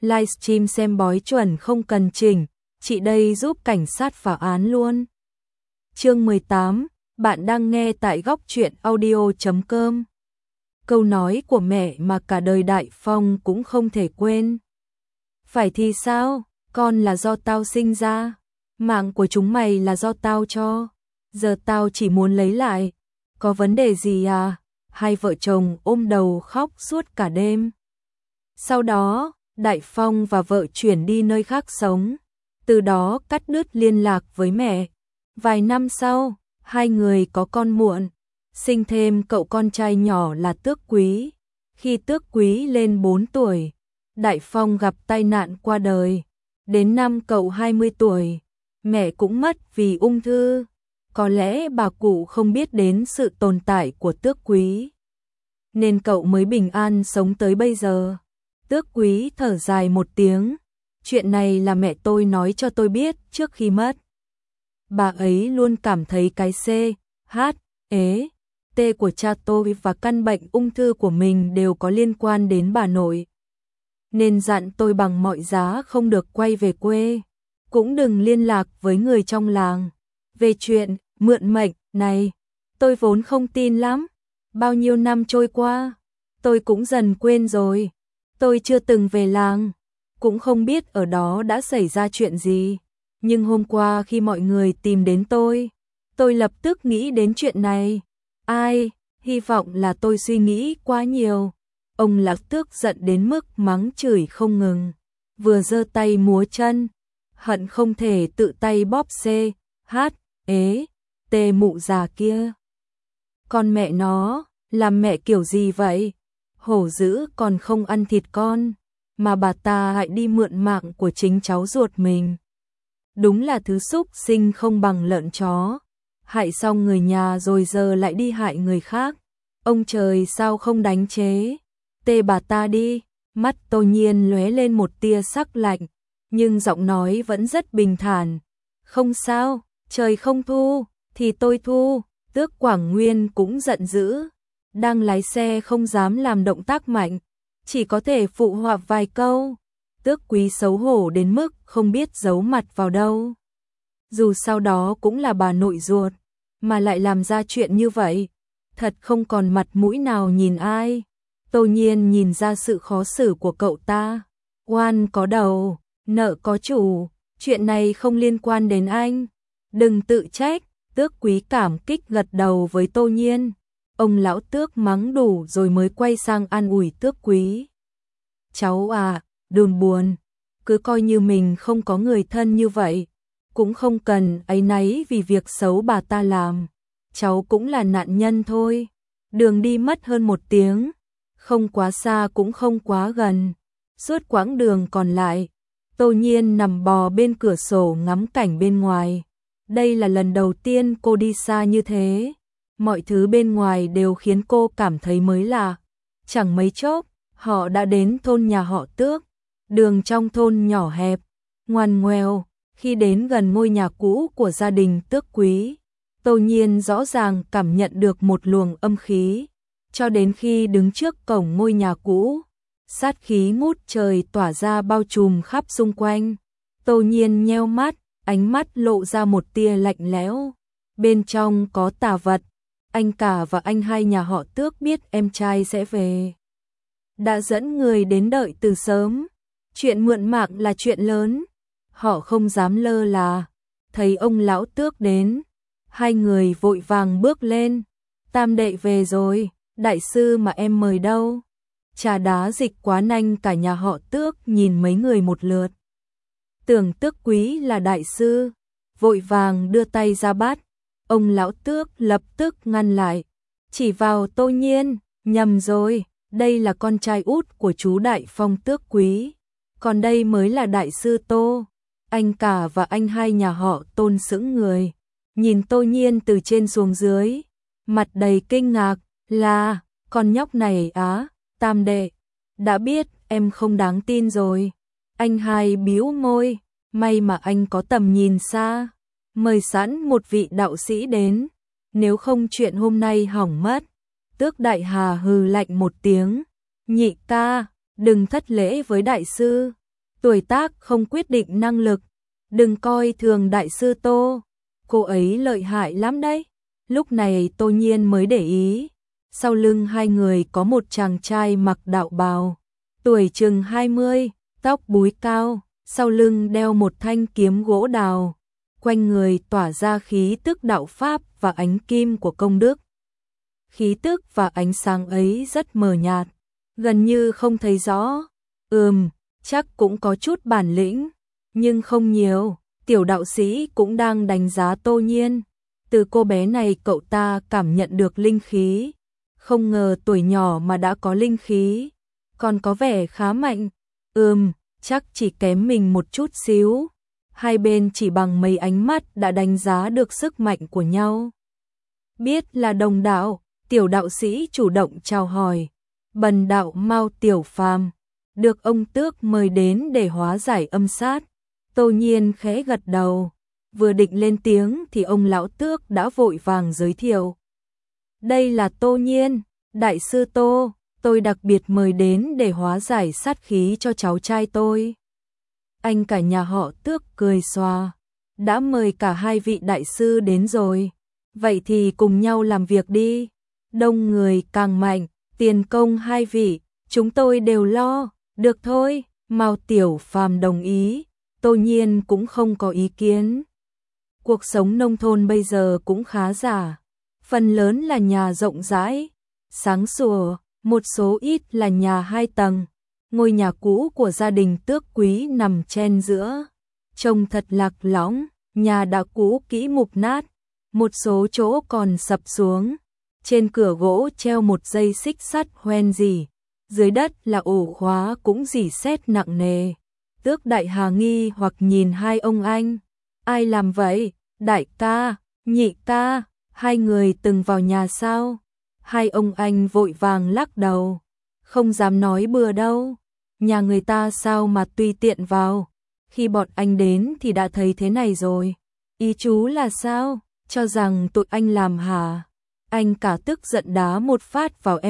livestream xem bói chuẩn không cần chỉnh, chị đây giúp cảnh sát phá án luôn. Chương 18, bạn đang nghe tại góc truyện audio.com. Câu nói của mẹ mà cả đời Đại Phong cũng không thể quên. Phải thì sao, con là do tao sinh ra, mạng của chúng mày là do tao cho, giờ tao chỉ muốn lấy lại, có vấn đề gì à? Hai vợ chồng ôm đầu khóc suốt cả đêm. Sau đó, Đại Phong và vợ chuyển đi nơi khác sống, từ đó cắt đứt liên lạc với mẹ. Vài năm sau, hai người có con muộn, sinh thêm cậu con trai nhỏ là Tước Quý. Khi Tước Quý lên 4 tuổi, Đại Phong gặp tai nạn qua đời. Đến năm cậu 20 tuổi, mẹ cũng mất vì ung thư. Có lẽ bà cụ không biết đến sự tồn tại của Tước Quý, nên cậu mới bình an sống tới bây giờ. Tước Quý thở dài một tiếng, chuyện này là mẹ tôi nói cho tôi biết trước khi mất. Bà ấy luôn cảm thấy cái C, H, E, T của cha tôi và căn bệnh ung thư của mình đều có liên quan đến bà nội. Nên dặn tôi bằng mọi giá không được quay về quê, cũng đừng liên lạc với người trong làng. Về chuyện mượn mệnh này, tôi vốn không tin lắm. Bao nhiêu năm trôi qua, tôi cũng dần quên rồi. Tôi chưa từng về làng, cũng không biết ở đó đã xảy ra chuyện gì. Nhưng hôm qua khi mọi người tìm đến tôi lập tức nghĩ đến chuyện này. Ai, hy vọng là tôi suy nghĩ quá nhiều. Ông Lạc Tước giận đến mức mắng chửi không ngừng, vừa giơ tay múa chân, hận không thể tự tay bóp C, H, E, T mụ già kia. Con mẹ nó, làm mẹ kiểu gì vậy? Hổ dữ còn không ăn thịt con, mà bà ta lại đi mượn mạng của chính cháu ruột mình. Đúng là thứ súc sinh không bằng lợn chó, hại xong người nhà rồi giờ lại đi hại người khác. Ông trời sao không đánh chế tê bà ta đi. Mắt Tô Nhiên lóe lên một tia sắc lạnh, nhưng giọng nói vẫn rất bình thản. Không sao, trời không thu thì tôi thu. Tước Quảng Nguyên cũng giận dữ, đang lái xe không dám làm động tác mạnh, chỉ có thể phụ họa vài câu. Tước Quý xấu hổ đến mức không biết giấu mặt vào đâu. Dù sau đó cũng là bà nội ruột, mà lại làm ra chuyện như vậy, thật không còn mặt mũi nào nhìn ai. Tô Nhiên nhìn ra sự khó xử của cậu ta. Oan có đầu, nợ có chủ, chuyện này không liên quan đến anh, đừng tự trách. Tước Quý cảm kích gật đầu với Tô Nhiên. Ông lão Tước mắng đủ rồi mới quay sang an ủi Tước Quý. Cháu à, đừng buồn, cứ coi như mình không có người thân như vậy, cũng không cần áy náy vì việc xấu bà ta làm. Cháu cũng là nạn nhân thôi. Đường đi mất hơn 1 tiếng, không quá xa cũng không quá gần. Suốt quãng đường còn lại, Tô Nhiên nằm bò bên cửa sổ ngắm cảnh bên ngoài. Đây là lần đầu tiên cô đi xa như thế. Mọi thứ bên ngoài đều khiến cô cảm thấy mới lạ. Chẳng mấy chốc, họ đã đến thôn nhà họ Tước. Đường trong thôn nhỏ hẹp, ngoằn ngoèo. Khi đến gần ngôi nhà cũ của gia đình Tước Quý, Tô Nhiên rõ ràng cảm nhận được một luồng âm khí. Cho đến khi đứng trước cổng ngôi nhà cũ, sát khí ngút trời tỏa ra bao trùm khắp xung quanh. Tô Nhiên nheo mắt, ánh mắt lộ ra một tia lạnh lẽo. Bên trong có tà vật. Anh cả và anh hai nhà họ Tước biết em trai sẽ về, đã dẫn người đến đợi từ sớm. Chuyện mượn mạng là chuyện lớn, họ không dám lơ là. Thấy ông lão Tước đến, hai người vội vàng bước lên. Tam đệ về rồi, đại sư mà em mời đâu? Trà đá dịch quá nhanh, cả nhà họ Tước nhìn mấy người một lượt. Tưởng Tước Quý là đại sư, vội vàng đưa tay ra bắt. Ông lão Tước lập tức ngăn lại, chỉ vào Tô Nhiên. Nhầm rồi, đây là con trai út của chú Đại Phong Tước Quý, còn đây mới là đại sư Tô. Anh cả và anh hai nhà họ Tôn sững người, nhìn Tô Nhiên từ trên xuống dưới, mặt đầy kinh ngạc. Là, con nhóc này á? Tam đệ, đã biết em không đáng tin rồi. Anh hai bĩu môi, may mà anh có tầm nhìn xa, mời sẵn một vị đạo sĩ đến, nếu không chuyện hôm nay hỏng mất. Tước Đại Hà hừ lạnh một tiếng, nhị ca, đừng thất lễ với đại sư. Tuổi tác không quyết định năng lực, đừng coi thường đại sư Tô, cô ấy lợi hại lắm đấy. Lúc này Tô Nhiên mới để ý, sau lưng hai người có một chàng trai mặc đạo bào, tuổi chừng 20, tóc búi cao, sau lưng đeo một thanh kiếm gỗ đào, quanh người tỏa ra khí tức đạo pháp và ánh kim của công đức. Khí tức và ánh sáng ấy rất mờ nhạt, gần như không thấy rõ. Chắc cũng có chút bản lĩnh, nhưng không nhiều. Tiểu đạo sĩ cũng đang đánh giá Tô Nhiên. Từ cô bé này cậu ta cảm nhận được linh khí. Không ngờ tuổi nhỏ mà đã có linh khí, còn có vẻ khá mạnh. Chắc chỉ kém mình một chút xíu. Hai bên chỉ bằng mấy ánh mắt đã đánh giá được sức mạnh của nhau. Biết là đồng đạo, tiểu đạo sĩ chủ động chào hỏi. Bần đạo Mao Tiểu Phàm, được ông Tước mời đến để hóa giải âm sát. Tô Nhiên khẽ gật đầu, vừa định lên tiếng thì ông lão Tước đã vội vàng giới thiệu. Đây là Tô Nhiên, đại sư Tô, tôi đặc biệt mời đến để hóa giải sát khí cho cháu trai tôi. Anh cả nhà họ Tước cười xòa, đã mời cả hai vị đại sư đến rồi, vậy thì cùng nhau làm việc đi. Đông người càng mạnh, tiền công hai vị, chúng tôi đều lo. Được thôi, Mao Tiểu Phàm đồng ý, Tô Nhiên cũng không có ý kiến. Cuộc sống nông thôn bây giờ cũng khá giả, phần lớn là nhà rộng rãi, sáng sủa, một số ít là nhà 2 tầng. Ngôi nhà cũ của gia đình Tước Quý nằm chen giữa, trông thật lạc lõng, nhà đã cũ kỹ mục nát, một số chỗ còn sập xuống. Trên cửa gỗ treo một dây xích sắt hoen rỉ, dưới đất là ổ khóa cũng rỉ sét nặng nề. Tước Đại Hà nghi hoặc nhìn hai ông anh. Ai làm vậy? Đại ca, nhị ca, hai người từng vào nhà sao? Hai ông anh vội vàng lắc đầu. Không dám nói bừa đâu. Nhà người ta sao mà tùy tiện vào. Khi bọn anh đến thì đã thấy thế này rồi. Ý chú là sao? Cho rằng tụi anh làm hả? Anh cả tức giận đá một phát vào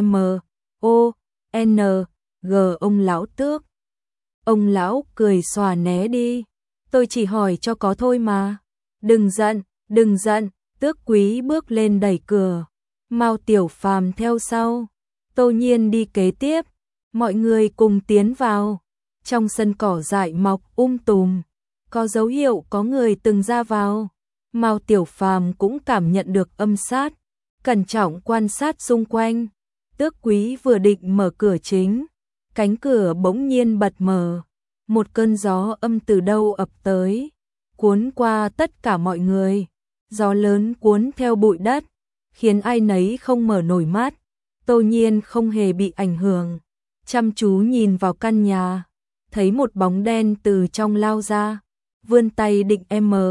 M.O.N.G ông lão Tước. Ông lão cười xòa né đi. Tôi chỉ hỏi cho có thôi mà. Đừng giận, Tước Quý bước lên đẩy cửa. Mao Tiểu Phàm theo sau. Tô Nhiên đi kế tiếp. Mọi người cùng tiến vào. Trong sân cỏ dại mọc tùm, có dấu hiệu có người từng ra vào. Mao Tiểu Phàm cũng cảm nhận được âm sát, cẩn trọng quan sát xung quanh. Tước Quý vừa định mở cửa chính, cánh cửa bỗng nhiên bật mở. Một cơn gió âm từ đâu ập tới, cuốn qua tất cả mọi người. Gió lớn cuốn theo bụi đất, khiến ai nấy không mở nổi mắt. Tô Nhiên không hề bị ảnh hưởng, chăm chú nhìn vào căn nhà, thấy một bóng đen từ trong lao ra, vươn tay định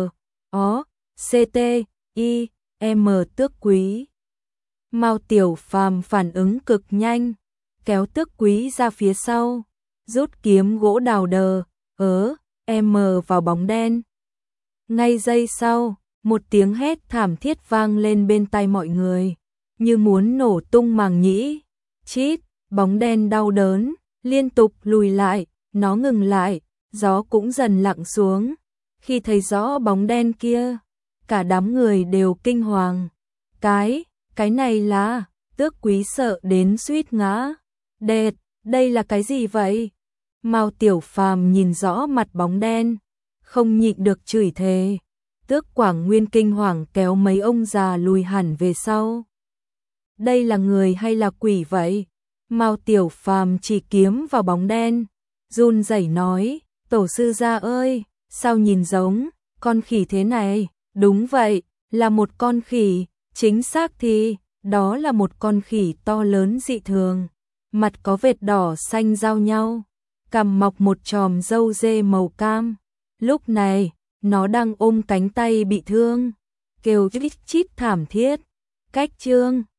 M.O.C.T.I.M Tước Quý. Mao Tiểu Phàm phản ứng cực nhanh, kéo Tước Quý ra phía sau, rút kiếm gỗ đào M vào bóng đen. Ngay giây sau, một tiếng hét thảm thiết vang lên bên tai mọi người, như muốn nổ tung màng nhĩ. Chít, bóng đen đau đớn, liên tục lùi lại, nó ngừng lại, gió cũng dần lặng xuống. Khi thấy rõ bóng đen kia, cả đám người đều kinh hoàng. Cái này là, Tước Quý sợ đến suýt ngã. Đệt, đây là cái gì vậy? Mao Tiểu Phàm nhìn rõ mặt bóng đen, không nhịn được chửi thề. Tước Quảng Nguyên kinh hoàng kéo mấy ông già lùi hẳn về sau. Đây là người hay là quỷ vậy? Mao Tiểu Phàm chỉ kiếm vào bóng đen, run rẩy nói, tổ sư gia ơi, sao nhìn giống con khỉ thế này? Đúng vậy, là một con khỉ, chính xác thì đó là một con khỉ to lớn dị thường, mặt có vệt đỏ xanh giao nhau, cằm mọc một chòm râu dê màu cam. Lúc này, nó đang ôm cánh tay bị thương, kêu chít chít thảm thiết. Cách chương